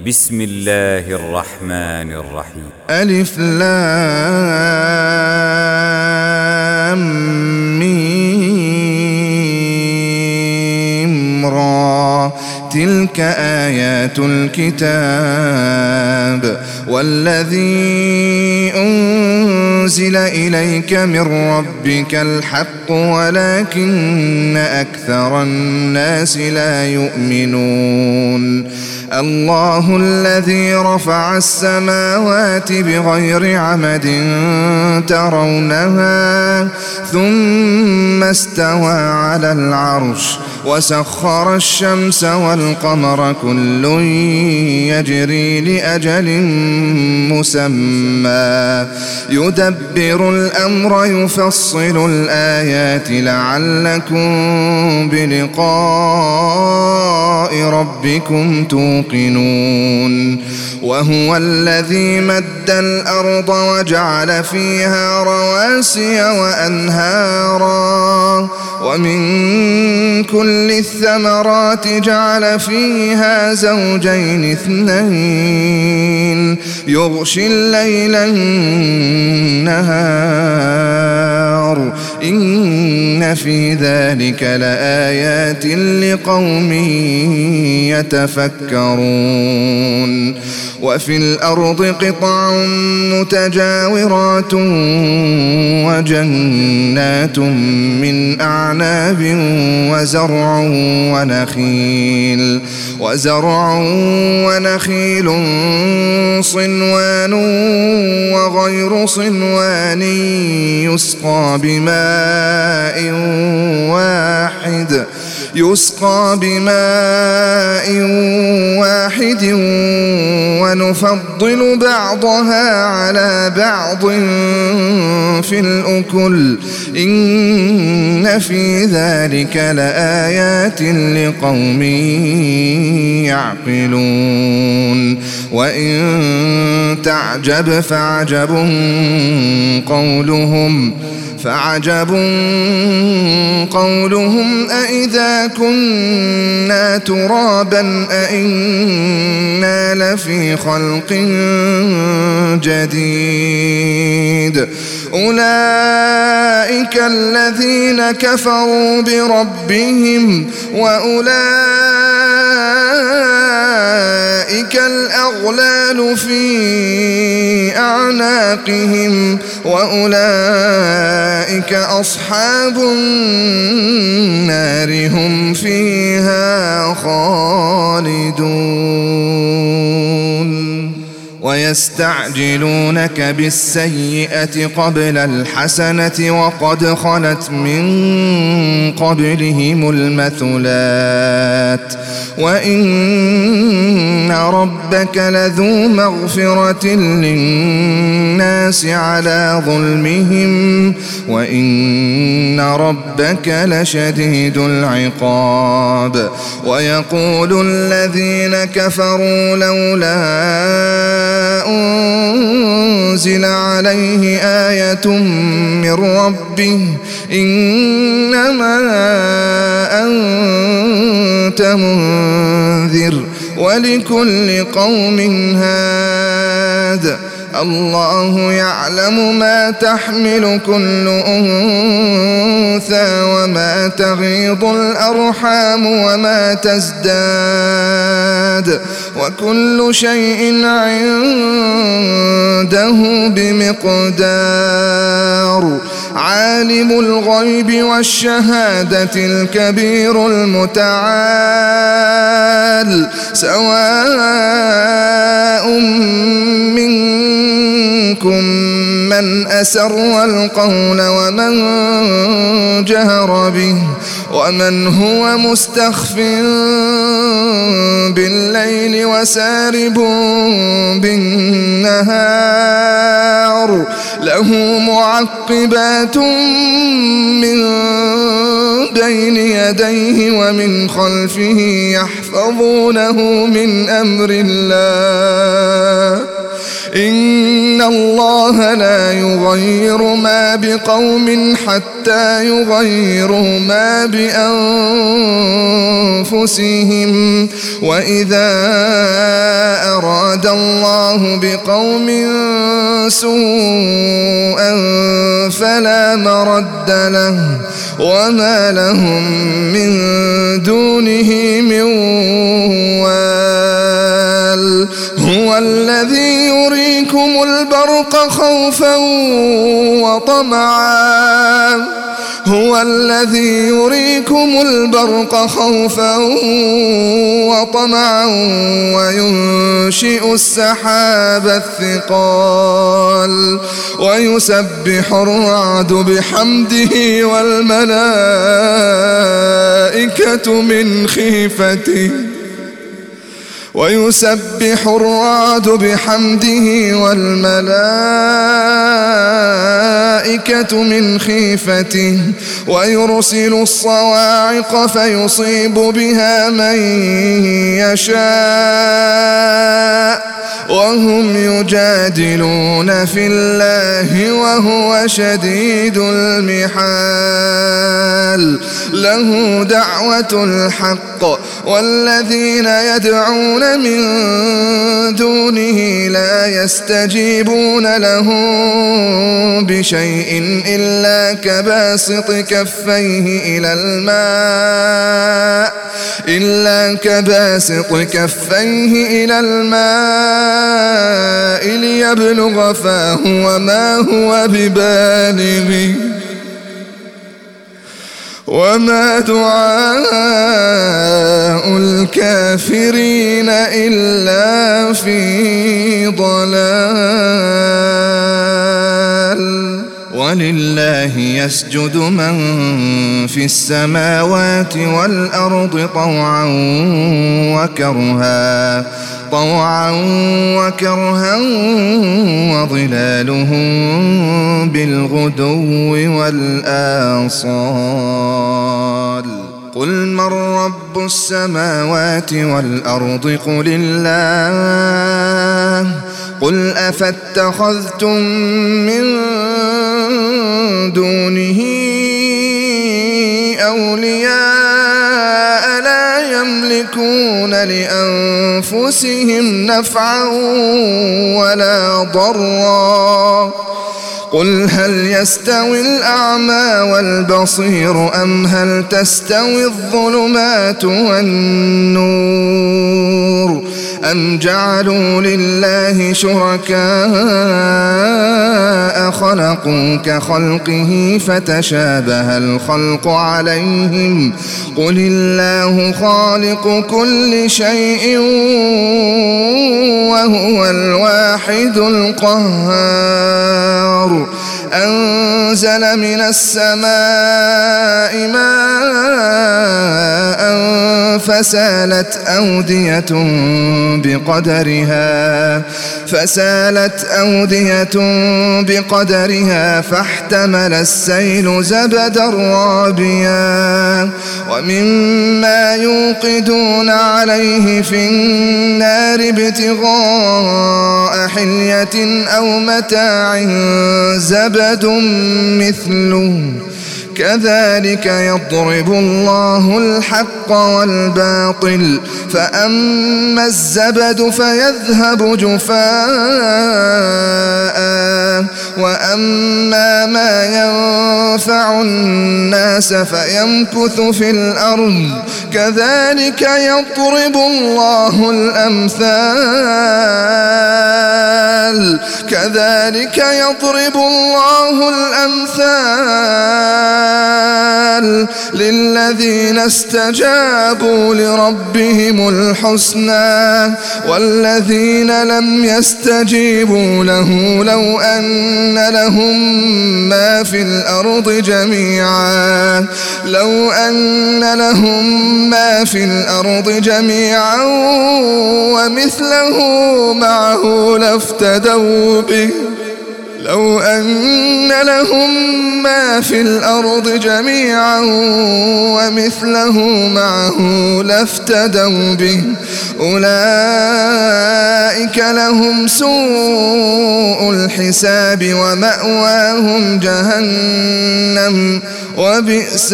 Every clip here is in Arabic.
بسم الله الرحمن الرحيم. ألف لام ميم را، تلك آيات الكتاب والذي أنزل إليك من ربك الحق ولكن أكثر الناس لا يؤمنون. الله الذي رفع السماوات بغير عمد ترونها ثم استوى على العرش وسخر الشمس والقمر كل يجري لأجل مسمى يدبر الأمر يفصل الآيات لعلكم بلقاء ربكم توقنون. وهو الذي مد الأرض وجعل فيها رواسي وأنهارا ومن كل الثمرات جعل فيها زوجين اثنين يغشي الليل النهار إن في ذلك لآيات لقوم يتفكرون. وفي الأرض قطع متجاورات وجنات من أعناب وزرع ونخيل صنوان وغير صنوان يسقى بماء واحد ونفضل بعضها على بعض في الأكل إن في ذلك لآيات لقوم يعقلون. وإن تعجب فعجب قولهم أإذا كنا ترابا أإنا لفي خلق جديد. أولئك الذين كفروا بربهم وأولئك الأغلال في أعناقهم وأولئك أصحاب النار هم فيها خالدون. ويستعجلونك بالسيئة قبل الحسنة وقد خلت من قبلهم المثلات وإن ربك لذو مغفرة للناس على ظلمهم وإن ربك لشديد العقاب. ويقول الذين كفروا لولا أنزل عليه آية من ربه إنما أنت منذر ولكل قوم هاد. الله يعلم ما تحمل كل أنثى وما تغيض الأرحام وما تزداد وكل شيء عنده بمقدار. عالم الغيب والشهادة الكبير المتعال سواء منكم من أسر القول ومن جهر به ومن هو مستخف بالليل وسارب بالنهار له معقبات من بين يديه ومن خلفه يحفظونه من أمر الله إن الله لا يغير ما بقوم حتى يغيروا ما بأنفسهم وإذا أراد الله بقوم سوءا فلا مرد له وما لهم من دونه من وال هو الذي يريكم البرق خوفا وطمعا هو الذي يريكم البرق خوفا وطمعا وينشئ السحاب الثقال ويسبح الرعد بحمده والملائكة من خيفته ويسبح الرعد بحمده والملائكة من خيفته ويرسل الصواعق فيصيب بها من يشاء وهم يجادلون في الله وهو شديد المحال له دعوة الحق والذين يدعون من دونه لا يستجيبون لهم بشيء إلا كباسط كفيه إلى الماء ليبلغ فاه وما هو ببالغه وما دعاء الكافرين إلا في ضلال ولله يسجد من في السماوات والأرض طوعا وكرها وظلالهم بالغدو والآصال قل من رب السماوات والأرض قل الله قل أفاتخذتم من دونه أولياء لا يملكون لأنفسهم نفعا ولا ضرا قل هل يستوي الأعمى والبصير أم هل تستوي الظلمات والنور أم جعلوا لله شركاء خلقوا كخلقه فتشابه الخلق عليهم قل الله خالق كل شيء وهو الواحد القهار أنزل من السماء ماء فسالت أودية بقدرها فاحتمل السيل زبدا رابيا ومما يوقدون عليه في النار ابتغاء حلية أو متاع زبد مثله كذلك يضرب الله الحق والباطل فأما الزبد فيذهب جفاء وأما ما ينفع الناس فيمكث في الأرض كذلك يضرب الله الأمثال للذين استجابوا لربهم الحسنى والذين لم يستجيبوا له لو أن لهم ما في الأرض جميعا ومثله معه لافتدوا به لو أن لهم ما في الأرض جميعا ومثله معه لافتدوا به أولئك أولئك لهم سوء الحساب ومأواهم جهنم وبئس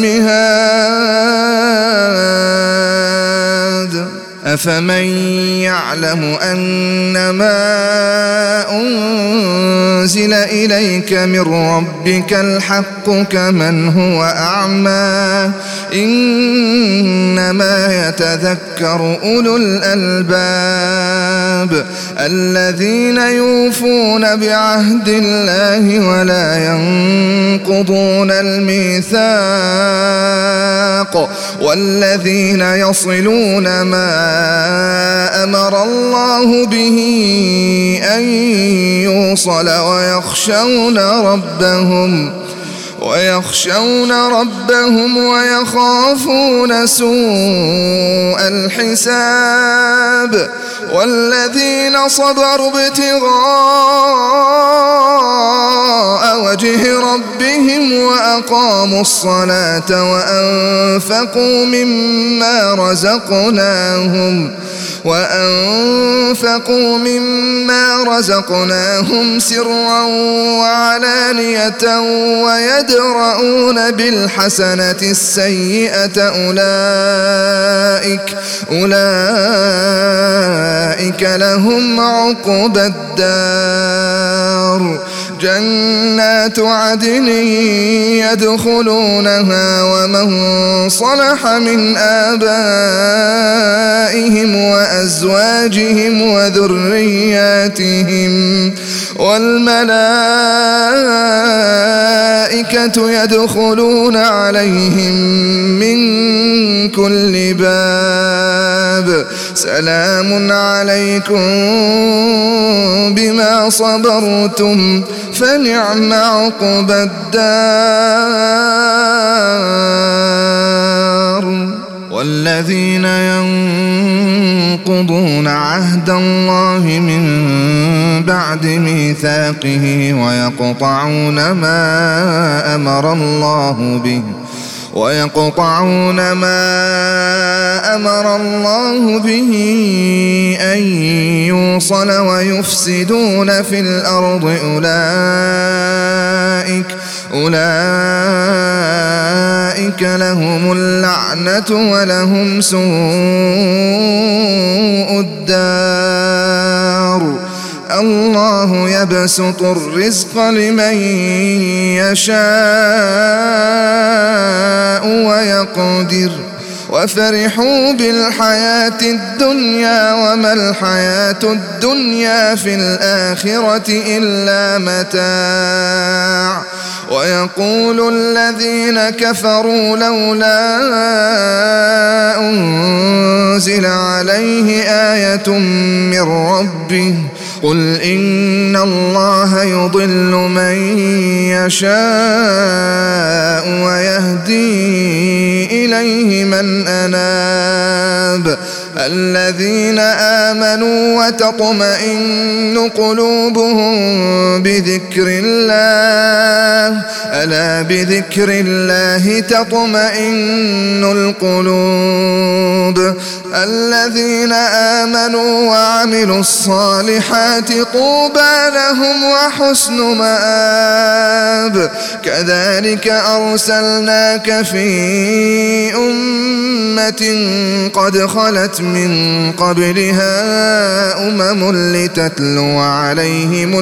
المهاد أفمن يعلم أنما أنزل إليك من ربك الحق كمن هو أعمى إنما يتذكر أولو الألباب الذين يوفون بعهد الله ولا ينقضون الميثاق والذين يصلون ما أمر الله به أن يوصل ويخشون ربهم ويخافون سوء الحساب والذين صبروا ابتغاء وجه ربهم وأقاموا الصلاة وأنفقوا مما رزقناهم سرا وعلانية ويدرؤون بالحسنة السيئة أولئك لهم عقبى الدار جنات عدن يدخلونها ومن صلح من آبائهم وأزواجهم وذرياتهم والملائكة يدخلون عليهم من كل باب سلام عليكم بما صبرتم فنعم عقبى الدار والذين ينقضون عهد الله من بعد ميثاقه ويقطعون ما أمر الله به أن يوصل ويفسدون في الأرض أولئك لهم اللعنة ولهم سوء الدار الله يبسط الرزق لمن يشاء ويقدر وفرحوا بالحياة الدنيا وما الحياة الدنيا في الآخرة إلا متاع ويقول الذين كفروا لولا أنزل عليه آية من ربه قل إن الله يضل من يشاء ويهدي إليه من أناب الذين آمنوا وتطمئن قلوبهم بذكر الله ألا بذكر الله تطمئن القلوب الذين آمنوا وعملوا الصالحات طوبى لهم وحسن مآب كذلك أرسلناك في أمة قد خلت من قبلها لتتلو عليهم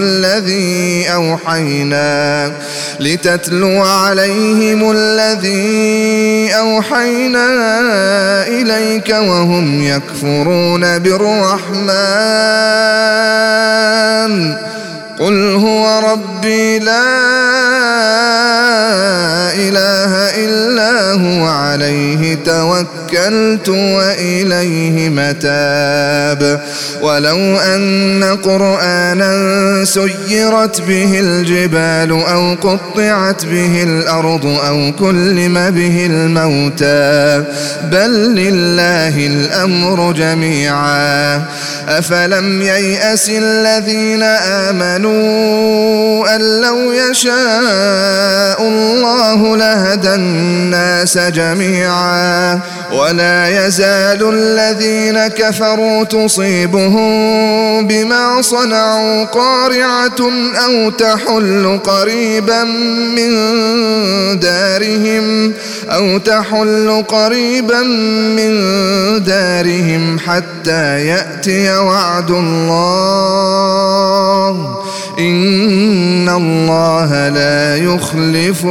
الذي أوحينا إليك وهم يكفرون بالرحمن قل هو ربي لا إله إلا هو عليه توكلت وإليه متاب ولو أن قرآنا سيرت به الجبال أو قطعت به الأرض أو كلم به الموتى بل لله الأمر جميعا أفلم ييأس الذين آمنوا أن لو يشاء الله لهدى الناس جميعا ولا يزال الذين كفروا تصيبهم بما صنعوا قارعة أو تحل قريبا من دارهم حتى يأتي وعد الله إن الله لا يخلف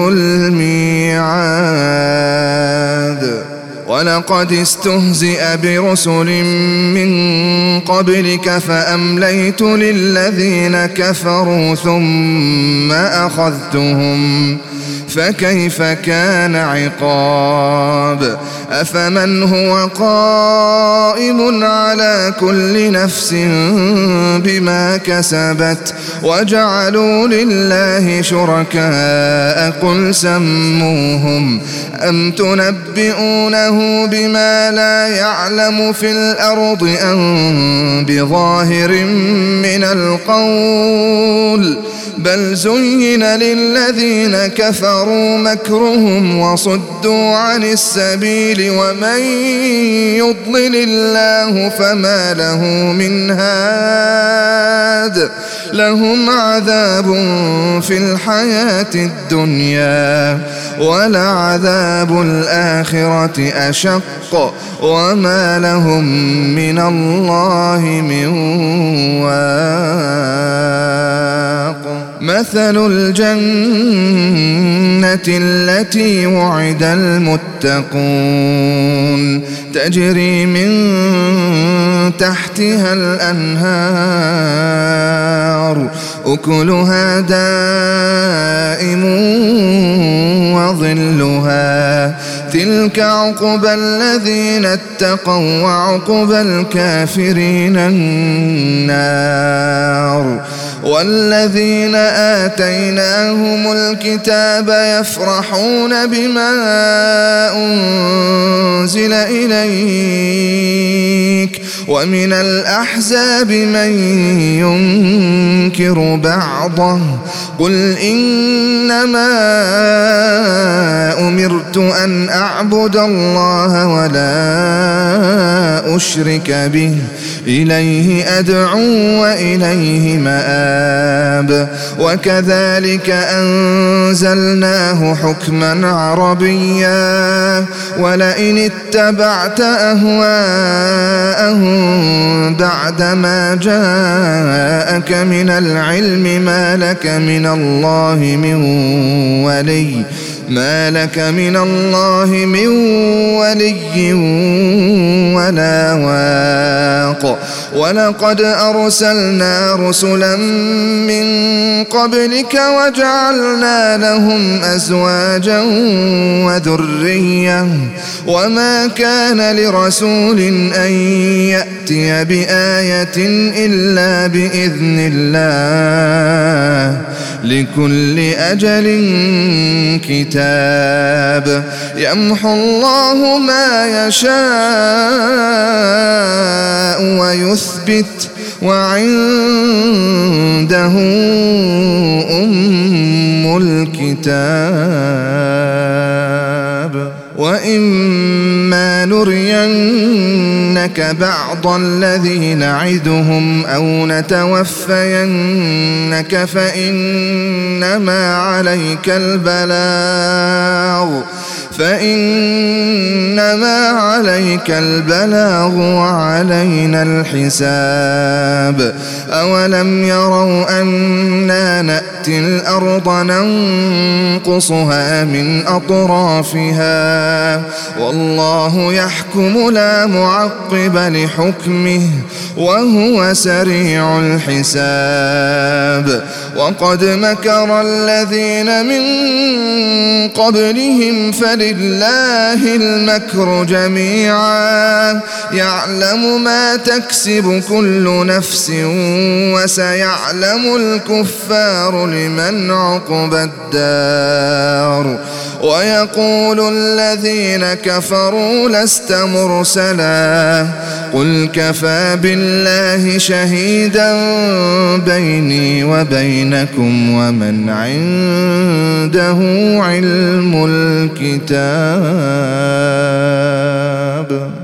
الميعاد. ولقد استهزئ برسل من قبلك فأمليت للذين كفروا ثم أخذتهم فكيف كان عقاب. أفمن هو قائم على كل نفس بما كسبت وجعلوا لله شركاء قل سموهم أم تنبئونه بما لا يعلم في الأرض أم بظاهر من القول بل زين للذين كفروا مكرهم وصدوا عن السبيل ومن يضلل الله فما له من هاد لهم عذاب في الحياة الدنيا ولعذاب الآخرة أشق وما لهم من الله من واق. مثل الجنة التي وعد المتقون تجري من تحتها الأنهار أكلها دائم وظلها تلك عقبى الذين اتقوا وعقبى الكافرين النار. والذين آتيناهم الكتاب يفرحون بما أنزل إليك ومن الأحزاب من ينكر بعضه قل إنما أمرت أن أعبد الله ولا أشرك به إليه أدعو وإليه مآب. وكذلك أنزلناه حكما عربيا ولئن اتبعت أهواءهم بعدما جاءك من العلم ما لك من الله من ولي ولا واق. ولقد أرسلنا رسلا من قبلك وجعلنا لهم أزواجا وذرية وما كان لرسول أن يأتي بآية إلا بإذن الله لكل أجل كتاب يمحو الله ما يشاء ويثبت وعنده أم الكتاب. وإما نرينك بعض الذي نعدهم أو نتوفينك فإنما عليك البلاغ وعلينا الحساب. أولم يروا أنا نأتي الأرض ننقصها من أطرافها والله يحكم لا معقب لحكمه وهو سريع الحساب. وقد مكر الذين من قبلهم فلله المكر جميعا يعلم ما تكسب كل نفس وسيعلم الكفار لمن عقبى الدار. ويقول الذين كفروا لست مرسلا قل كفى بالله شهيدا بيني وبينكم ومن عنده علم الكتاب. الكتاب